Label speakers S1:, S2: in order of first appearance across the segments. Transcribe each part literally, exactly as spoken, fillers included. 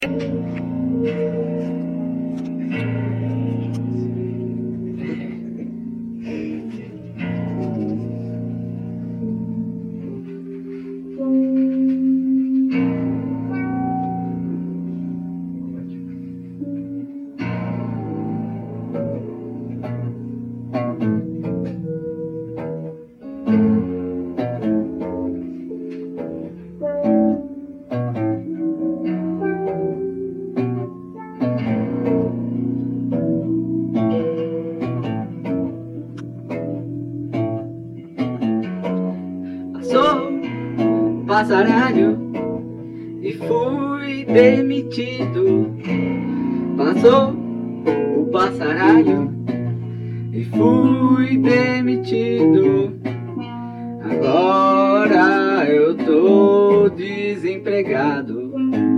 S1: Sou passaralho e fui demitido. Passou o passaralho e fui demitido. Agora eu tô desempregado.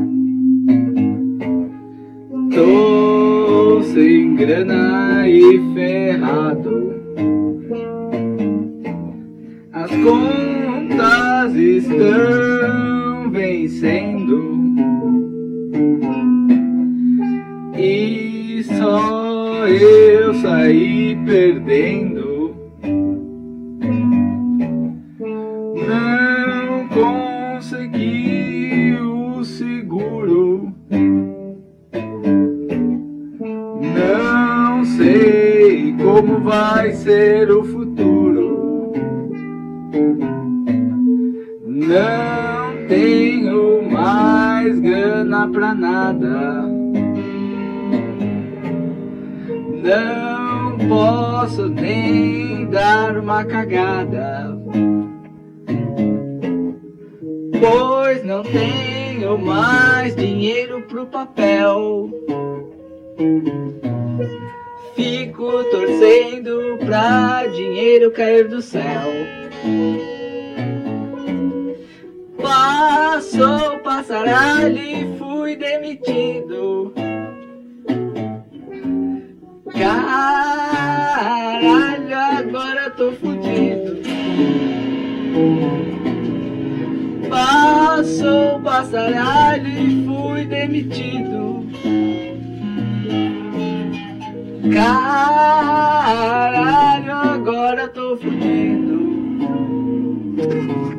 S1: Tô sem grana e ferrado. As contas estão vencendo e só eu saí perdendo. Não consegui o seguro. Não sei como vai ser o futuro. Não tenho mais grana pra nada. Não posso nem dar uma cagada, pois não tenho mais dinheiro pro papel. Fico torcendo pra dinheiro cair do céu. Passou o passaralho e fui demitido. Caralho, agora tô fudido. Passou o passaralho e fui demitido. Caralho, agora tô fudido.